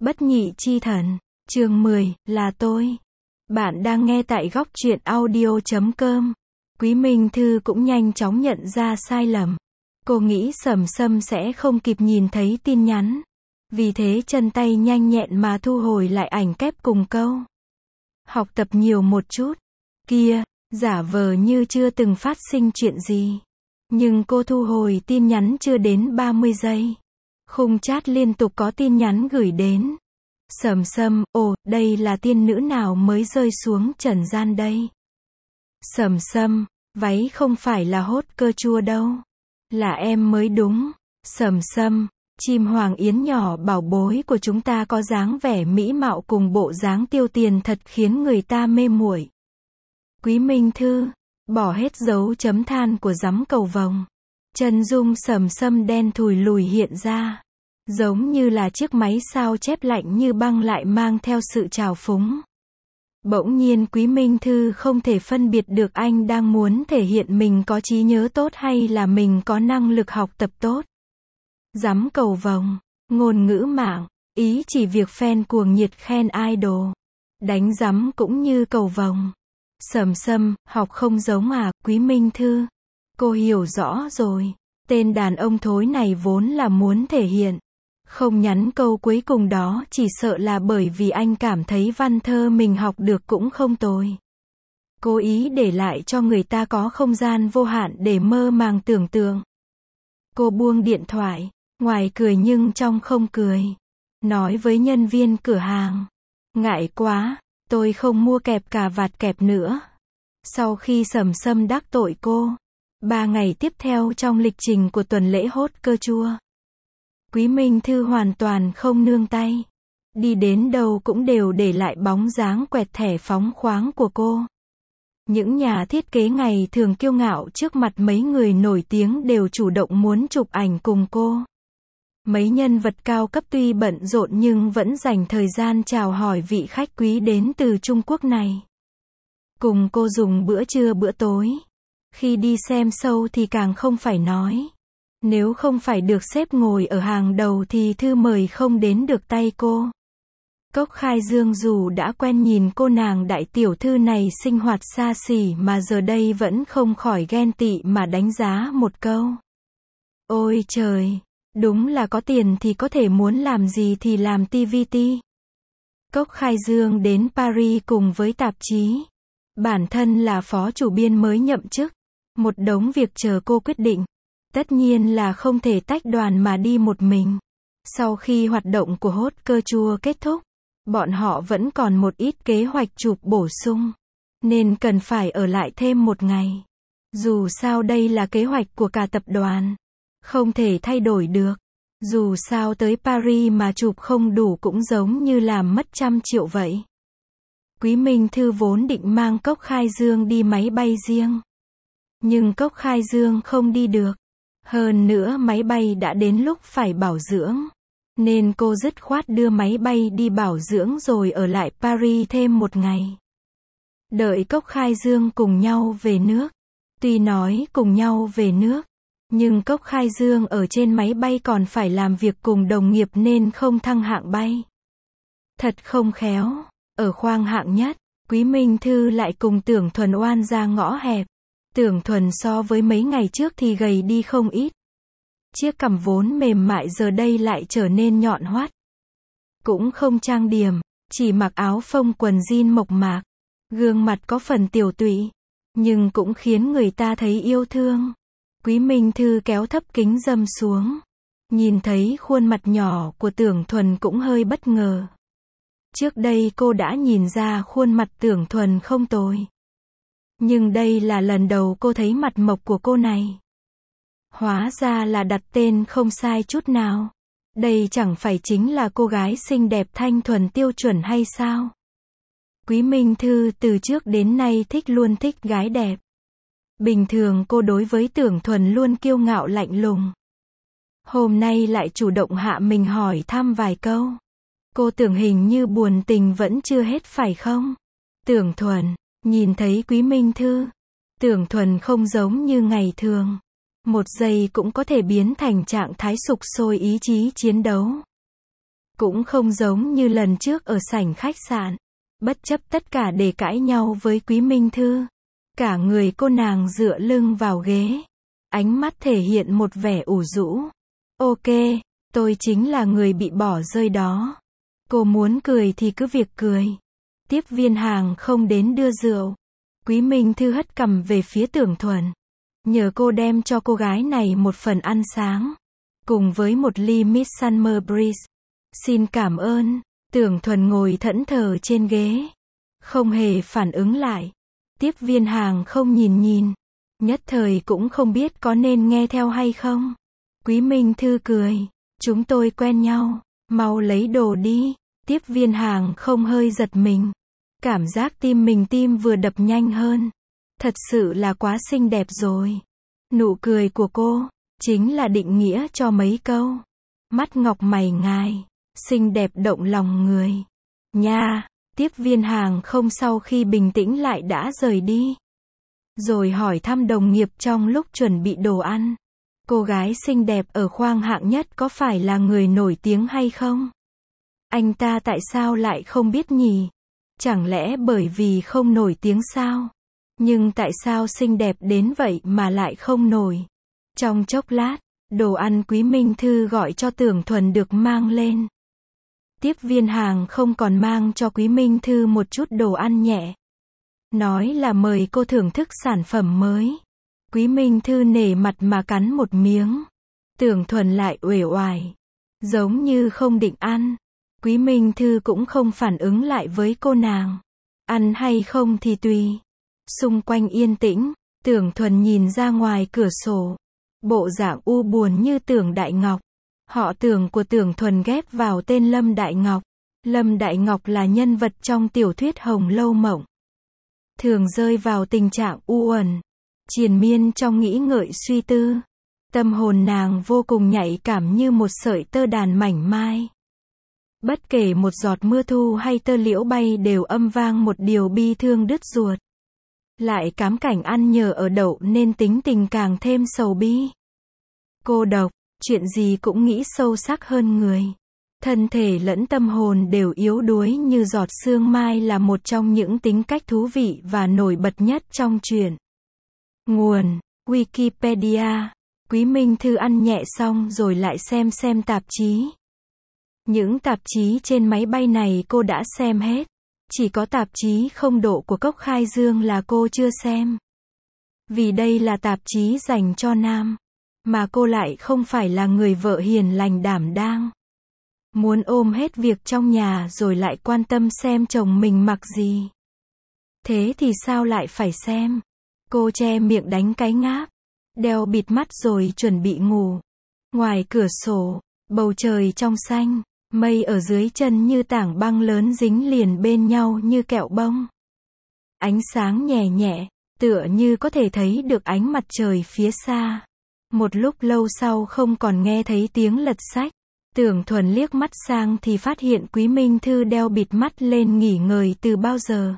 Bất nhị chi thần. Chương 10, là tôi. Bạn đang nghe tại góc truyện audio.com. Quý Minh Thư cũng nhanh chóng nhận ra sai lầm. Cô nghĩ Sầm Sâm sẽ không kịp nhìn thấy tin nhắn. Vì thế chân tay nhanh nhẹn mà thu hồi lại ảnh kép cùng câu. Học tập nhiều một chút. Kia, giả vờ như chưa từng phát sinh chuyện gì. Nhưng cô thu hồi tin nhắn chưa đến 30 giây. Khung chat liên tục có tin nhắn gửi đến. Sầm Sâm, ồ, đây là tiên nữ nào mới rơi xuống trần gian đây? Sầm Sâm, váy không phải là hốt cơ chua đâu. Là em mới đúng. Sầm Sâm, chim hoàng yến nhỏ bảo bối của chúng ta có dáng vẻ mỹ mạo cùng bộ dáng tiêu tiền thật khiến người ta mê muội. Quý Minh Thư, bỏ hết dấu chấm than của giắm cầu vồng. Chân dung Sầm Sâm đen thùi lùi hiện ra. Giống như là chiếc máy sao chép lạnh như băng lại mang theo sự trào phúng. Bỗng nhiên Quý Minh Thư không thể phân biệt được anh đang muốn thể hiện mình có trí nhớ tốt hay là mình có năng lực học tập tốt. Giắm cầu vồng, ngôn ngữ mạng, ý chỉ việc fan cuồng nhiệt khen idol. Đánh giắm cũng như cầu vồng. Sầm Sâm, học không giống à, Quý Minh Thư. Cô hiểu rõ rồi. Tên đàn ông thối này vốn là muốn thể hiện. Không nhắn câu cuối cùng đó chỉ sợ là bởi vì anh cảm thấy văn thơ mình học được cũng không tồi. Cố ý để lại cho người ta có không gian vô hạn để mơ màng tưởng tượng. Cô buông điện thoại, ngoài cười nhưng trong không cười. Nói với nhân viên cửa hàng. Ngại quá, tôi không mua kẹp cà vạt kẹp nữa. Sau khi Sầm Sâm đắc tội cô, 3 ngày tiếp theo trong lịch trình của tuần lễ hốt cơ chua. Quý Minh Thư hoàn toàn không nương tay. Đi đến đâu cũng đều để lại bóng dáng quẹt thẻ phóng khoáng của cô. Những nhà thiết kế ngày thường kiêu ngạo trước mặt mấy người nổi tiếng đều chủ động muốn chụp ảnh cùng cô. Mấy nhân vật cao cấp tuy bận rộn nhưng vẫn dành thời gian chào hỏi vị khách quý đến từ Trung Quốc này. Cùng cô dùng bữa trưa bữa tối. Khi đi xem show thì càng không phải nói. Nếu không phải được xếp ngồi ở hàng đầu thì thư mời không đến được tay cô. Cốc Khai Dương dù đã quen nhìn cô nàng đại tiểu thư này sinh hoạt xa xỉ mà giờ đây vẫn không khỏi ghen tị mà đánh giá một câu. Ôi trời, đúng là có tiền thì có thể muốn làm gì thì làm TVT. Cốc Khai Dương đến Paris cùng với tạp chí. Bản thân là phó chủ biên mới nhậm chức. Một đống việc chờ cô quyết định. Tất nhiên là không thể tách đoàn mà đi một mình. Sau khi hoạt động của hốt cơ chua kết thúc, bọn họ vẫn còn một ít kế hoạch chụp bổ sung. Nên cần phải ở lại thêm một ngày. Dù sao đây là kế hoạch của cả tập đoàn. Không thể thay đổi được. Dù sao tới Paris mà chụp không đủ cũng giống như làm mất 100 triệu vậy. Quý Minh Thư vốn định mang Cốc Khai Dương đi máy bay riêng. Nhưng Cốc Khai Dương không đi được. Hơn nữa máy bay đã đến lúc phải bảo dưỡng. Nên cô dứt khoát đưa máy bay đi bảo dưỡng rồi ở lại Paris thêm một ngày. Đợi Cốc Khai Dương cùng nhau về nước. Tuy nói cùng nhau về nước, nhưng Cốc Khai Dương ở trên máy bay còn phải làm việc cùng đồng nghiệp nên không thăng hạng bay. Thật không khéo, ở khoang hạng nhất, Quý Minh Thư lại cùng Tưởng Thuần oan ra ngõ hẹp. Tưởng Thuần so với mấy ngày trước thì gầy đi không ít. Chiếc cằm vốn mềm mại giờ đây lại trở nên nhọn hoắt. Cũng không trang điểm, chỉ mặc áo phông quần jean mộc mạc. Gương mặt có phần tiểu tụy, nhưng cũng khiến người ta thấy yêu thương. Quý Minh Thư kéo thấp kính râm xuống. Nhìn thấy khuôn mặt nhỏ của Tưởng Thuần cũng hơi bất ngờ. Trước đây cô đã nhìn ra khuôn mặt Tưởng Thuần không tồi. Nhưng đây là lần đầu cô thấy mặt mộc của cô này. Hóa ra là đặt tên không sai chút nào. Đây chẳng phải chính là cô gái xinh đẹp thanh thuần tiêu chuẩn hay sao? Quý Minh Thư từ trước đến nay luôn thích gái đẹp. Bình thường cô đối với Tưởng Thuần luôn kiêu ngạo lạnh lùng. Hôm nay lại chủ động hạ mình hỏi thăm vài câu. Cô tưởng hình như buồn tình vẫn chưa hết phải không? Tưởng Thuần, nhìn thấy Quý Minh Thư, Tưởng Thuần không giống như ngày thường. Một giây cũng có thể biến thành trạng thái sục sôi ý chí chiến đấu. Cũng không giống như lần trước ở sảnh khách sạn. Bất chấp tất cả để cãi nhau với Quý Minh Thư. Cả người cô nàng dựa lưng vào ghế. Ánh mắt thể hiện một vẻ ủ rũ. Ok, tôi chính là người bị bỏ rơi đó. Cô muốn cười thì cứ việc cười. Tiếp viên hàng không đến đưa rượu. Quý Minh Thư hất cằm về phía Tưởng Thuần. Nhờ cô đem cho cô gái này một phần ăn sáng. Cùng với một ly Midsummer Breeze. Xin cảm ơn. Tưởng Thuần ngồi thẫn thờ trên ghế. Không hề phản ứng lại. Tiếp viên hàng không nhìn. Nhất thời cũng không biết có nên nghe theo hay không. Quý Minh Thư cười. Chúng tôi quen nhau. Mau lấy đồ đi. Tiếp viên hàng không hơi giật mình. Cảm giác tim vừa đập nhanh hơn. Thật sự là quá xinh đẹp rồi. Nụ cười của cô, chính là định nghĩa cho mấy câu. Mắt ngọc mày ngài, xinh đẹp động lòng người. Nha, tiếp viên hàng không sau khi bình tĩnh lại đã rời đi. Rồi hỏi thăm đồng nghiệp trong lúc chuẩn bị đồ ăn. Cô gái xinh đẹp ở khoang hạng nhất có phải là người nổi tiếng hay không? Anh ta tại sao lại không biết nhỉ? Chẳng lẽ bởi vì không nổi tiếng sao? Nhưng tại sao xinh đẹp đến vậy mà lại không nổi? Trong chốc lát, đồ ăn Quý Minh Thư gọi cho Tưởng Thuần được mang lên. Tiếp viên hàng không còn mang cho Quý Minh Thư một chút đồ ăn nhẹ. Nói là mời cô thưởng thức sản phẩm mới. Quý Minh Thư nể mặt mà cắn một miếng. Tưởng Thuần lại uể oải. Giống như không định ăn. Quý Minh Thư cũng không phản ứng lại với cô nàng. Ăn hay không thì tùy. Xung quanh yên tĩnh, Tưởng Thuần nhìn ra ngoài cửa sổ. Bộ dạng u buồn như Tưởng Đại Ngọc. Họ Tưởng của Tưởng Thuần ghép vào tên Lâm Đại Ngọc. Lâm Đại Ngọc là nhân vật trong tiểu thuyết Hồng Lâu Mộng. Thường rơi vào tình trạng u uẩn, triền miên trong nghĩ ngợi suy tư. Tâm hồn nàng vô cùng nhạy cảm như một sợi tơ đàn mảnh mai. Bất kể một giọt mưa thu hay tơ liễu bay đều âm vang một điều bi thương đứt ruột. Lại cám cảnh ăn nhờ ở đậu nên tính tình càng thêm sầu bi. Cô độc, chuyện gì cũng nghĩ sâu sắc hơn người. Thân thể lẫn tâm hồn đều yếu đuối như giọt sương mai là một trong những tính cách thú vị và nổi bật nhất trong truyện. Nguồn: Wikipedia. Quý Minh Thư ăn nhẹ xong rồi lại xem tạp chí. Những tạp chí trên máy bay này cô đã xem hết. Chỉ có tạp chí Không Độ của Cốc Khai Dương là cô chưa xem. Vì đây là tạp chí dành cho nam. Mà cô lại không phải là người vợ hiền lành đảm đang. Muốn ôm hết việc trong nhà rồi lại quan tâm xem chồng mình mặc gì. Thế thì sao lại phải xem? Cô che miệng đánh cái ngáp. Đeo bịt mắt rồi chuẩn bị ngủ. Ngoài cửa sổ, bầu trời trong xanh. Mây ở dưới chân như tảng băng lớn dính liền bên nhau như kẹo bông. Ánh sáng nhẹ nhẹ, tựa như có thể thấy được ánh mặt trời phía xa. Một lúc lâu sau không còn nghe thấy tiếng lật sách. Tưởng Thuần liếc mắt sang thì phát hiện Quý Minh Thư đeo bịt mắt lên nghỉ ngơi từ bao giờ.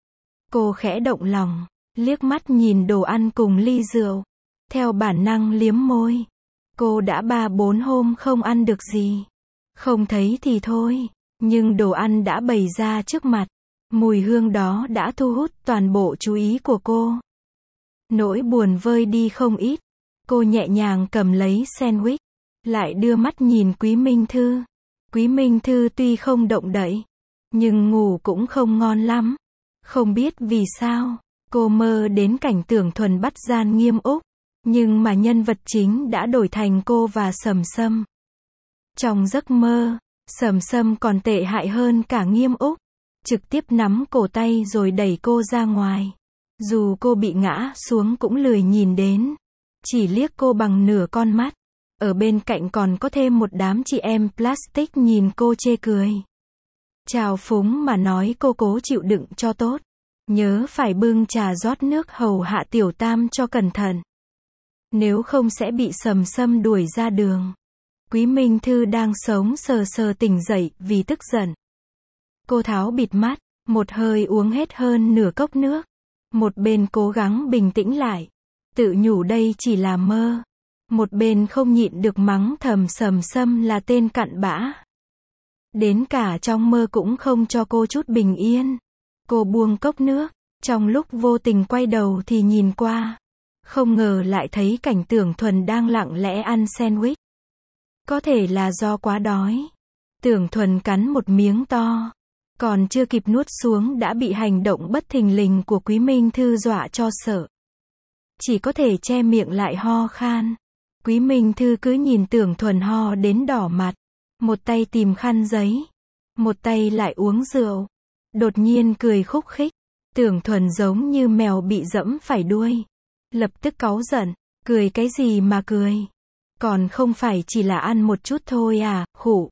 Cô khẽ động lòng, liếc mắt nhìn đồ ăn cùng ly rượu. Theo bản năng liếm môi. Cô đã 3-4 hôm không ăn được gì. Không thấy thì thôi, nhưng đồ ăn đã bày ra trước mặt. Mùi hương đó đã thu hút toàn bộ chú ý của cô. Nỗi buồn vơi đi không ít. Cô nhẹ nhàng cầm lấy sandwich, lại đưa mắt nhìn Quý Minh Thư. Quý Minh Thư tuy không động đậy, nhưng ngủ cũng không ngon lắm. Không biết vì sao, cô mơ đến cảnh Tưởng Thuần bắt gian Nghiêm Úc, nhưng mà nhân vật chính đã đổi thành cô và Sầm Sâm. Trong giấc mơ, Sầm Sâm còn tệ hại hơn cả Nghiêm Úc, trực tiếp nắm cổ tay rồi đẩy cô ra ngoài. Dù cô bị ngã xuống cũng lười nhìn đến, chỉ liếc cô bằng nửa con mắt. Ở bên cạnh còn có thêm một đám chị em plastic nhìn cô chê cười. Trào phúng mà nói cô cố chịu đựng cho tốt. Nhớ phải bưng trà rót nước hầu hạ Tiểu Tam cho cẩn thận. Nếu không sẽ bị Sầm Sâm đuổi ra đường. Quý Minh Thư đang sống sờ sờ tỉnh dậy vì tức giận. Cô tháo bịt mắt, một hơi uống hết hơn nửa cốc nước. Một bên cố gắng bình tĩnh lại, tự nhủ đây chỉ là mơ. Một bên không nhịn được mắng thầm Sầm Sâm là tên cặn bã. Đến cả trong mơ cũng không cho cô chút bình yên. Cô buông cốc nước, trong lúc vô tình quay đầu thì nhìn qua. Không ngờ lại thấy cảnh Tưởng Thuần đang lặng lẽ ăn sandwich. Có thể là do quá đói. Tưởng Thuần cắn một miếng to. Còn chưa kịp nuốt xuống đã bị hành động bất thình lình của Quý Minh Thư dọa cho sợ. Chỉ có thể che miệng lại ho khan. Quý Minh Thư cứ nhìn Tưởng Thuần ho đến đỏ mặt. Một tay tìm khăn giấy. Một tay lại uống rượu. Đột nhiên cười khúc khích. Tưởng Thuần giống như mèo bị dẫm phải đuôi. Lập tức cáu giận. Cười cái gì mà cười? Còn không phải chỉ là ăn một chút thôi à, khụ.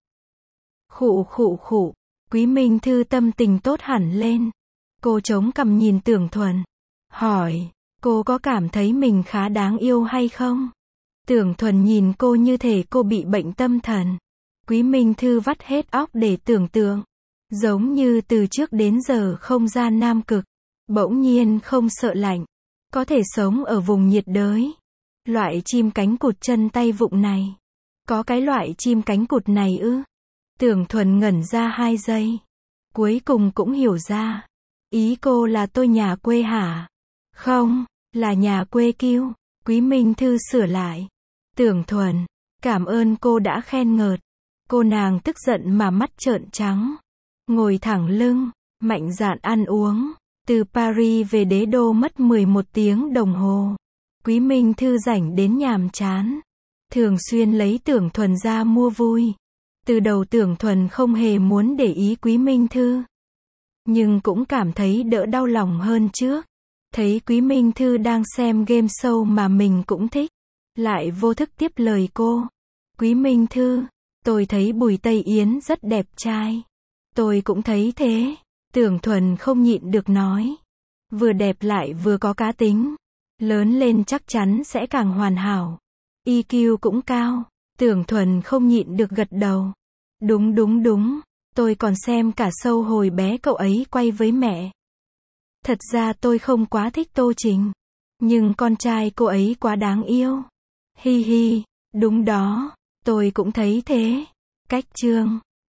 Khụ khụ khụ. Quý Minh Thư tâm tình tốt hẳn lên. Cô chống cằm nhìn Tưởng Thuần. Hỏi, cô có cảm thấy mình khá đáng yêu hay không? Tưởng Thuần nhìn cô như thể cô bị bệnh tâm thần. Quý Minh Thư vắt hết óc để tưởng tượng. Giống như từ trước đến giờ không ra Nam Cực. Bỗng nhiên không sợ lạnh. Có thể sống ở vùng nhiệt đới. Loại chim cánh cụt chân tay vụng này. Có cái loại chim cánh cụt này ư? Tưởng Thuần ngẩn ra 2 giây. Cuối cùng cũng hiểu ra. Ý cô là tôi nhà quê hả? Không, là nhà quê kiêu. Quý Minh Thư sửa lại. Tưởng Thuần, cảm ơn cô đã khen ngợi. Cô nàng tức giận mà mắt trợn trắng. Ngồi thẳng lưng, mạnh dạn ăn uống. Từ Paris về đế đô mất 11 tiếng đồng hồ. Quý Minh Thư rảnh đến nhàm chán. Thường xuyên lấy Tưởng Thuần ra mua vui. Từ đầu Tưởng Thuần không hề muốn để ý Quý Minh Thư. Nhưng cũng cảm thấy đỡ đau lòng hơn trước. Thấy Quý Minh Thư đang xem game show mà mình cũng thích. Lại vô thức tiếp lời cô. Quý Minh Thư, tôi thấy Bùi Tây Yến rất đẹp trai. Tôi cũng thấy thế. Tưởng Thuần không nhịn được nói. Vừa đẹp lại vừa có cá tính. Lớn lên chắc chắn sẽ càng hoàn hảo. EQ cũng cao. Tưởng Thuần không nhịn được gật đầu. Đúng đúng đúng. Tôi còn xem cả show hồi bé cậu ấy quay với mẹ. Thật ra tôi không quá thích Tô Trình. Nhưng con trai cô ấy quá đáng yêu. Hi hi. Đúng đó. Tôi cũng thấy thế. Cách chương.